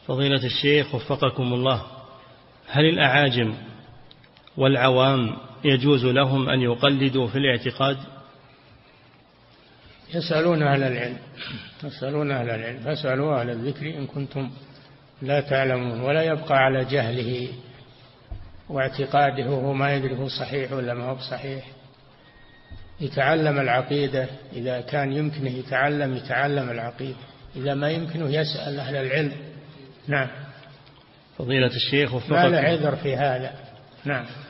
فضيلة الشيخ وفقكم الله، هل الأعاجم والعوام يجوز لهم أن يقلدوا في الاعتقاد؟ يسألون أهل العلم فاسألوا أهل الذكر إن كنتم لا تعلمون. ولا يبقى على جهله واعتقاده وهو ما يدري هو صحيح ولا ما هو بصحيح. يتعلم العقيدة إذا كان يمكنه يتعلم العقيدة، إذا ما يمكنه يسأل أهل العلم. نعم. فضيلة الشيخ وفقكم، ما له عذر في هذا. نعم.